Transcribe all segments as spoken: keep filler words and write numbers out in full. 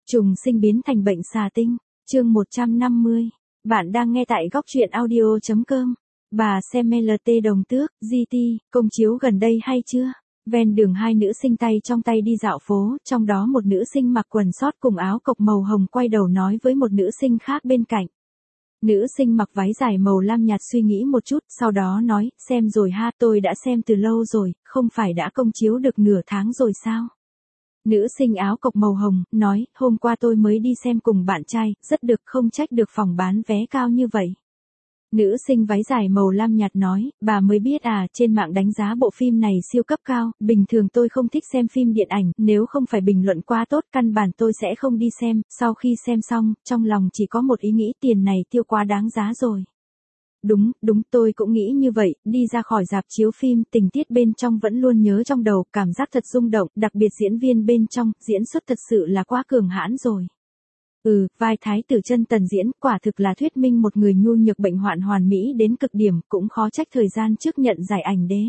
Trùng sinh biến thành bệnh xà tinh, chương một trăm năm mươi. Bạn đang nghe tại góc truyện audio chấm com. Bà xem lờ tê Đồng Tước, giê tê, công chiếu gần đây hay chưa? Ven đường hai nữ sinh tay trong tay đi dạo phố, trong đó một nữ sinh mặc quần sót cùng áo cộc màu hồng quay đầu nói với một nữ sinh khác bên cạnh. Nữ sinh mặc váy dài màu lam nhạt suy nghĩ một chút, sau đó nói, xem rồi ha, tôi đã xem từ lâu rồi, không phải đã công chiếu được nửa tháng rồi sao? Nữ sinh áo cộc màu hồng, nói, hôm qua tôi mới đi xem cùng bạn trai, rất được, không trách được phòng bán vé cao như vậy. Nữ sinh váy dài màu lam nhạt nói, bà mới biết à, trên mạng đánh giá bộ phim này siêu cấp cao, bình thường tôi không thích xem phim điện ảnh, nếu không phải bình luận quá tốt căn bản tôi sẽ không đi xem, sau khi xem xong, trong lòng chỉ có một ý nghĩ tiền này tiêu quá đáng giá rồi. Đúng, đúng, tôi cũng nghĩ như vậy, đi ra khỏi rạp chiếu phim, tình tiết bên trong vẫn luôn nhớ trong đầu, cảm giác thật rung động, đặc biệt diễn viên bên trong, diễn xuất thật sự là quá cường hãn rồi. Ừ, vai Thái tử chân tần diễn, quả thực là thuyết minh một người nhu nhược bệnh hoạn hoàn mỹ đến cực điểm, cũng khó trách thời gian trước nhận giải ảnh đế.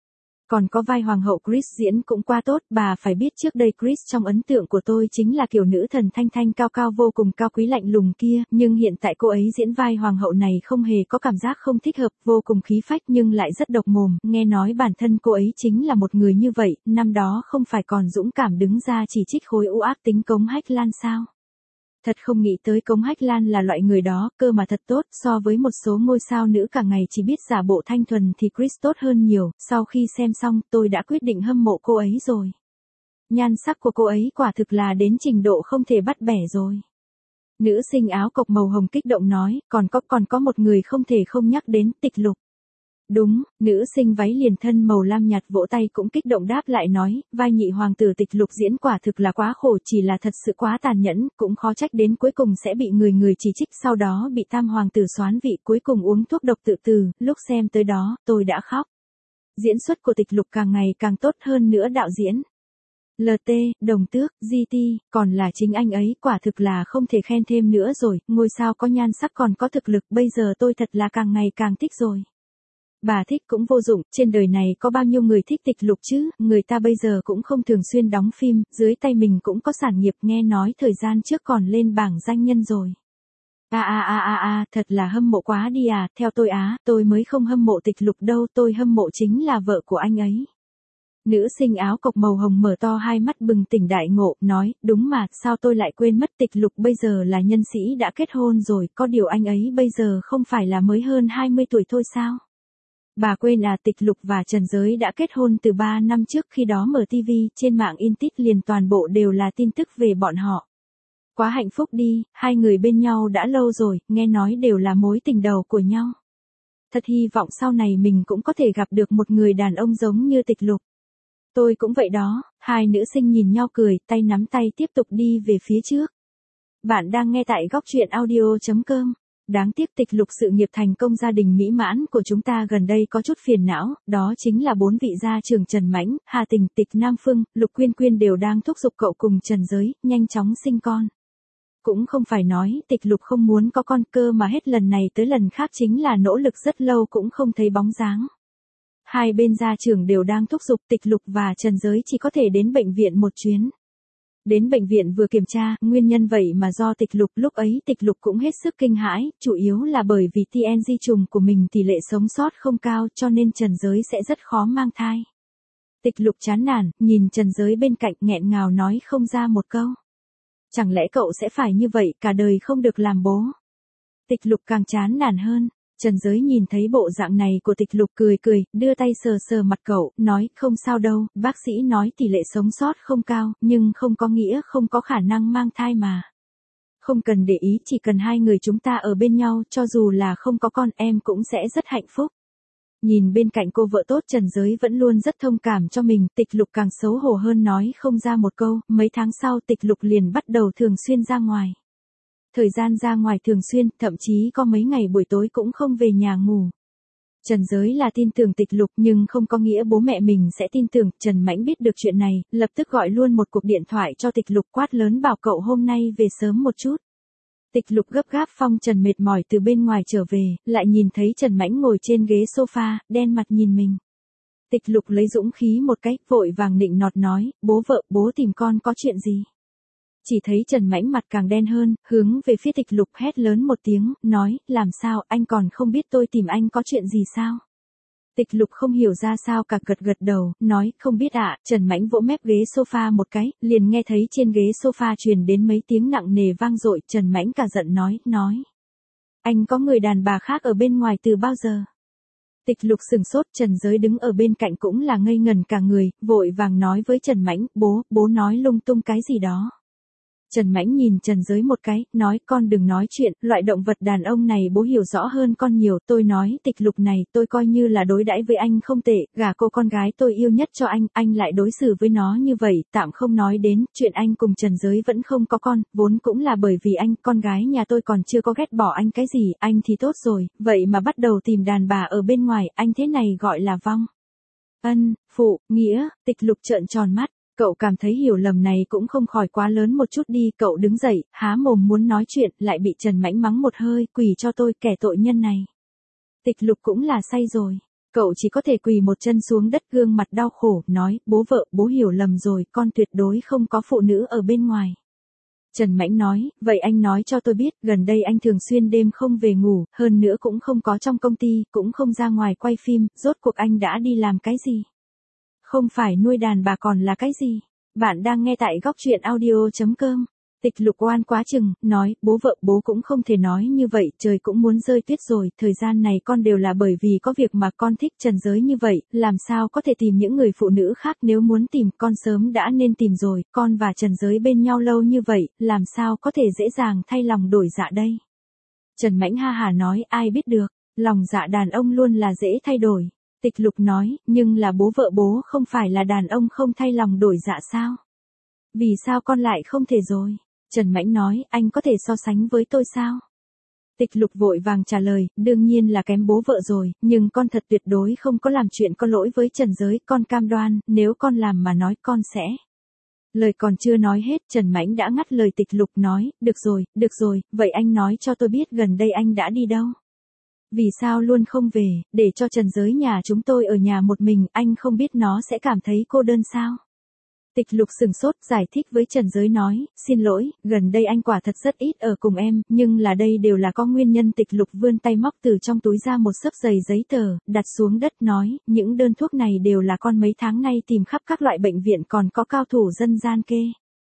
Còn có vai hoàng hậu Chris diễn cũng quá tốt, bà phải biết trước đây Chris trong ấn tượng của tôi chính là kiểu nữ thần thanh thanh cao cao vô cùng cao quý lạnh lùng kia, nhưng hiện tại cô ấy diễn vai hoàng hậu này không hề có cảm giác không thích hợp, vô cùng khí phách nhưng lại rất độc mồm, nghe nói bản thân cô ấy chính là một người như vậy, năm đó không phải còn dũng cảm đứng ra chỉ trích khối u ác tính Cống Hách Lan sao? Thật không nghĩ tới Cống Hách Lan là loại người đó, cơ mà thật tốt, so với một số ngôi sao nữ cả ngày chỉ biết giả bộ thanh thuần thì Chris tốt hơn nhiều, sau khi xem xong tôi đã quyết định hâm mộ cô ấy rồi. Nhan sắc của cô ấy quả thực là đến trình độ không thể bắt bẻ rồi. Nữ sinh áo cộc màu hồng kích động nói, còn có còn có một người không thể không nhắc đến, Tịch Lục. Đúng, nữ sinh váy liền thân màu lam nhạt vỗ tay cũng kích động đáp lại nói, vai nhị hoàng tử Tịch Lục diễn quả thực là quá khổ, chỉ là thật sự quá tàn nhẫn, cũng khó trách đến cuối cùng sẽ bị người người chỉ trích, sau đó bị tam hoàng tử soán vị, cuối cùng uống thuốc độc tự tử, lúc xem tới đó, tôi đã khóc. Diễn xuất của Tịch Lục càng ngày càng tốt hơn nữa đạo diễn. lờ tê, Đồng Tước, giê tê, còn là chính anh ấy, quả thực là không thể khen thêm nữa rồi, ngôi sao có nhan sắc còn có thực lực, bây giờ tôi thật là càng ngày càng thích rồi. Bà thích cũng vô dụng, trên đời này có bao nhiêu người thích Tịch Lục chứ, người ta bây giờ cũng không thường xuyên đóng phim, dưới tay mình cũng có sản nghiệp, nghe nói thời gian trước còn lên bảng danh nhân rồi. A a a a a, thật là hâm mộ quá đi à, theo tôi á, tôi mới không hâm mộ Tịch Lục đâu, tôi hâm mộ chính là vợ của anh ấy. Nữ sinh áo cộc màu hồng mở to hai mắt bừng tỉnh đại ngộ, nói, đúng mà, sao tôi lại quên mất Tịch Lục bây giờ là nhân sĩ đã kết hôn rồi, có điều anh ấy bây giờ không phải là mới hơn hai mươi tuổi thôi sao? Bà quên à, Tịch Lục và Trần Giới đã kết hôn từ ba năm trước, khi đó mở ti vi, trên mạng Intit liền toàn bộ đều là tin tức về bọn họ. Quá hạnh phúc đi, hai người bên nhau đã lâu rồi, nghe nói đều là mối tình đầu của nhau. Thật hy vọng sau này mình cũng có thể gặp được một người đàn ông giống như Tịch Lục. Tôi cũng vậy đó, hai nữ sinh nhìn nhau cười, tay nắm tay tiếp tục đi về phía trước. Bạn đang nghe tại góc truyện audio chấm com. Đáng tiếc Tịch Lục sự nghiệp thành công gia đình mỹ mãn của chúng ta gần đây có chút phiền não, đó chính là bốn vị gia trưởng Trần Mãnh, Hà Tình, Tịch Nam Phương, Lục Quyên Quyên đều đang thúc giục cậu cùng Trần Giới, nhanh chóng sinh con. Cũng không phải nói Tịch Lục không muốn có con, cơ mà hết lần này tới lần khác chính là nỗ lực rất lâu cũng không thấy bóng dáng. Hai bên gia trưởng đều đang thúc giục, Tịch Lục và Trần Giới chỉ có thể đến bệnh viện một chuyến. Đến bệnh viện vừa kiểm tra, nguyên nhân vậy mà do Tịch Lục, lúc ấy Tịch Lục cũng hết sức kinh hãi, chủ yếu là bởi vì tê en di trùng của mình tỷ lệ sống sót không cao cho nên Trần Giới sẽ rất khó mang thai. Tịch Lục chán nản, nhìn Trần Giới bên cạnh nghẹn ngào nói không ra một câu. Chẳng lẽ cậu sẽ phải như vậy, cả đời không được làm bố? Tịch Lục càng chán nản hơn. Trần Giới nhìn thấy bộ dạng này của Tịch Lục cười cười, đưa tay sờ sờ mặt cậu, nói, không sao đâu, bác sĩ nói tỷ lệ sống sót không cao, nhưng không có nghĩa không có khả năng mang thai mà. Không cần để ý, chỉ cần hai người chúng ta ở bên nhau, cho dù là không có con, em cũng sẽ rất hạnh phúc. Nhìn bên cạnh cô vợ tốt Trần Giới vẫn luôn rất thông cảm cho mình, Tịch Lục càng xấu hổ hơn nói không ra một câu, mấy tháng sau Tịch Lục liền bắt đầu thường xuyên ra ngoài. Thời gian ra ngoài thường xuyên, thậm chí có mấy ngày buổi tối cũng không về nhà ngủ. Trần Giới là tin tưởng Tịch Lục nhưng không có nghĩa bố mẹ mình sẽ tin tưởng. Trần Mãnh biết được chuyện này, lập tức gọi luôn một cuộc điện thoại cho Tịch Lục, quát lớn bảo cậu hôm nay về sớm một chút. Tịch Lục gấp gáp phong trần mệt mỏi từ bên ngoài trở về, lại nhìn thấy Trần Mãnh ngồi trên ghế sofa, đen mặt nhìn mình. Tịch Lục lấy dũng khí một cách, vội vàng nịnh nọt nói, bố vợ, bố tìm con có chuyện gì? Chỉ thấy Trần Mãnh mặt càng đen hơn, hướng về phía Tịch Lục hét lớn một tiếng, nói, làm sao, anh còn không biết tôi tìm anh có chuyện gì sao? Tịch Lục không hiểu ra sao cả, gật gật đầu, nói, không biết ạ. Trần Mãnh vỗ mép ghế sofa một cái, liền nghe thấy trên ghế sofa truyền đến mấy tiếng nặng nề vang dội. Trần Mãnh cả giận nói, nói. Anh có người đàn bà khác ở bên ngoài từ bao giờ? Tịch Lục sừng sốt, Trần Giới đứng ở bên cạnh cũng là ngây ngần cả người, vội vàng nói với Trần Mãnh, bố, bố nói lung tung cái gì đó. Trần Mãnh nhìn Trần Giới một cái, nói, con đừng nói chuyện, loại động vật đàn ông này bố hiểu rõ hơn con nhiều. Tôi nói, Tịch Lục này, tôi coi như là đối đãi với anh không tệ, gả cô con gái tôi yêu nhất cho anh, anh lại đối xử với nó như vậy, tạm không nói đến, chuyện anh cùng Trần Giới vẫn không có con, vốn cũng là bởi vì anh, con gái nhà tôi còn chưa có ghét bỏ anh cái gì, anh thì tốt rồi, vậy mà bắt đầu tìm đàn bà ở bên ngoài, anh thế này gọi là vong. Ân, phụ, nghĩa. Tịch Lục trợn tròn mắt. Cậu cảm thấy hiểu lầm này cũng không khỏi quá lớn một chút đi, cậu đứng dậy, há mồm muốn nói chuyện, lại bị Trần Mãnh mắng một hơi, quỳ cho tôi, kẻ tội nhân này. Tịch Lục cũng là say rồi, cậu chỉ có thể quỳ một chân xuống đất, gương mặt đau khổ, nói, bố vợ, bố hiểu lầm rồi, con tuyệt đối không có phụ nữ ở bên ngoài. Trần Mãnh nói, vậy anh nói cho tôi biết, gần đây anh thường xuyên đêm không về ngủ, hơn nữa cũng không có trong công ty, cũng không ra ngoài quay phim, rốt cuộc anh đã đi làm cái gì? Không phải nuôi đàn bà còn là cái gì? Bạn đang nghe tại góc truyện audio chấm com. Tịch Lục oan quá chừng, nói, bố vợ, bố cũng không thể nói như vậy, trời cũng muốn rơi tuyết rồi, thời gian này con đều là bởi vì có việc mà con thích Trần Giới như vậy, làm sao có thể tìm những người phụ nữ khác, nếu muốn tìm, con sớm đã nên tìm rồi, con và Trần Giới bên nhau lâu như vậy, làm sao có thể dễ dàng thay lòng đổi dạ đây? Trần Mãnh ha hà nói, ai biết được, lòng dạ đàn ông luôn là dễ thay đổi. Tịch Lục nói, nhưng là bố vợ bố không phải là đàn ông không thay lòng đổi dạ sao? Vì sao con lại không thể rồi? Trần Mãnh nói, anh có thể so sánh với tôi sao? Tịch Lục vội vàng trả lời, đương nhiên là kém bố vợ rồi, nhưng con thật tuyệt đối không có làm chuyện có lỗi với Trần Giới, con cam đoan, nếu con làm mà nói con sẽ. Lời còn chưa nói hết, Trần Mãnh đã ngắt lời Tịch Lục, nói, được rồi, được rồi, vậy anh nói cho tôi biết gần đây anh đã đi đâu? Vì sao luôn không về, để cho Trần Giới nhà chúng tôi ở nhà một mình, anh không biết nó sẽ cảm thấy cô đơn sao? Tịch Lục sừng sốt, giải thích với Trần Giới nói, xin lỗi, gần đây anh quả thật rất ít ở cùng em, nhưng là đây đều là có nguyên nhân. Tịch Lục vươn tay móc từ trong túi ra một xấp giấy giấy tờ, đặt xuống đất nói, những đơn thuốc này đều là con mấy tháng nay tìm khắp các loại bệnh viện còn có cao thủ dân gian kê.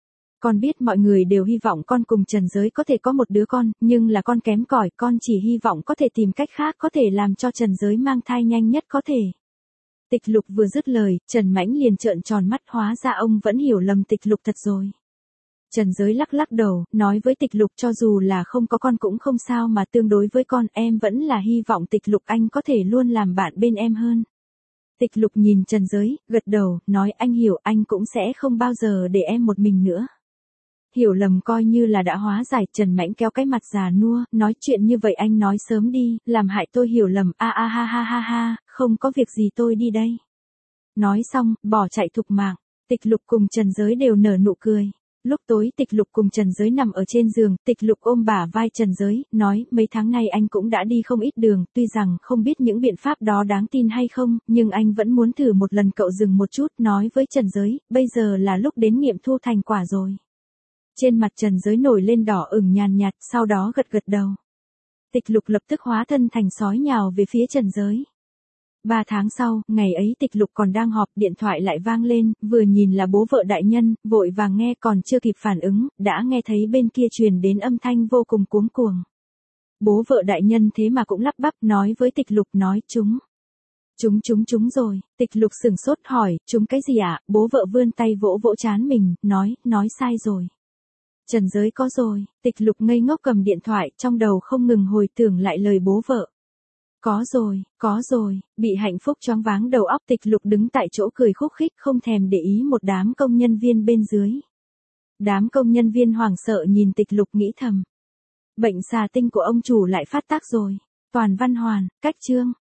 Con biết mọi người đều hy vọng con cùng Trần Giới có thể có một đứa con, nhưng là con kém cỏi, con chỉ hy vọng có thể tìm cách khác có thể làm cho Trần Giới mang thai nhanh nhất có thể. Tịch Lục vừa dứt lời, Trần Mãnh liền trợn tròn mắt, hóa ra ông vẫn hiểu lầm Tịch Lục thật rồi. Trần Giới lắc lắc đầu, nói với Tịch Lục, cho dù là không có con cũng không sao, mà tương đối với con, em vẫn là hy vọng Tịch Lục anh có thể luôn làm bạn bên em hơn. Tịch Lục nhìn Trần Giới, gật đầu, nói, anh hiểu, anh cũng sẽ không bao giờ để em một mình nữa. Hiểu lầm coi như là đã hóa giải. Trần Mãnh kéo cái mặt già nua, nói, chuyện như vậy anh nói sớm đi, làm hại tôi hiểu lầm, a a ha ha ha ha, không có việc gì tôi đi đây. Nói xong, bỏ chạy thục mạng. Tịch Lục cùng Trần Giới đều nở nụ cười. Lúc tối Tịch Lục cùng Trần Giới nằm ở trên giường, Tịch Lục ôm bả vai Trần Giới, nói, mấy tháng nay anh cũng đã đi không ít đường, tuy rằng không biết những biện pháp đó đáng tin hay không, nhưng anh vẫn muốn thử một lần. Cậu dừng một chút, nói với Trần Giới, bây giờ là lúc đến nghiệm thu thành quả rồi. Trên mặt Trần Giới nổi lên đỏ ửng nhàn nhạt, sau đó gật gật đầu. Tịch Lục lập tức hóa thân thành sói nhào về phía Trần Giới. Ba tháng sau, ngày ấy Tịch Lục còn đang họp, điện thoại lại vang lên, vừa nhìn là bố vợ đại nhân, vội vàng nghe, còn chưa kịp phản ứng, đã nghe thấy bên kia truyền đến âm thanh vô cùng cuống cuồng. Bố vợ đại nhân thế mà cũng lắp bắp, nói với Tịch Lục, nói, chúng. Chúng chúng chúng rồi. Tịch Lục sừng sốt hỏi, chúng cái gì ạ? À? Bố vợ vươn tay vỗ vỗ trán mình, nói, nói sai rồi. Trần Giới có rồi. Tịch Lục ngây ngốc cầm điện thoại, trong đầu không ngừng hồi tưởng lại lời bố vợ. Có rồi, có rồi, bị hạnh phúc choáng váng đầu óc. Tịch Lục đứng tại chỗ cười khúc khích, không thèm để ý một đám công nhân viên bên dưới. Đám công nhân viên hoảng sợ nhìn Tịch Lục, nghĩ thầm. Bệnh xà tinh của ông chủ lại phát tác rồi. Toàn văn hoàn, cách chương.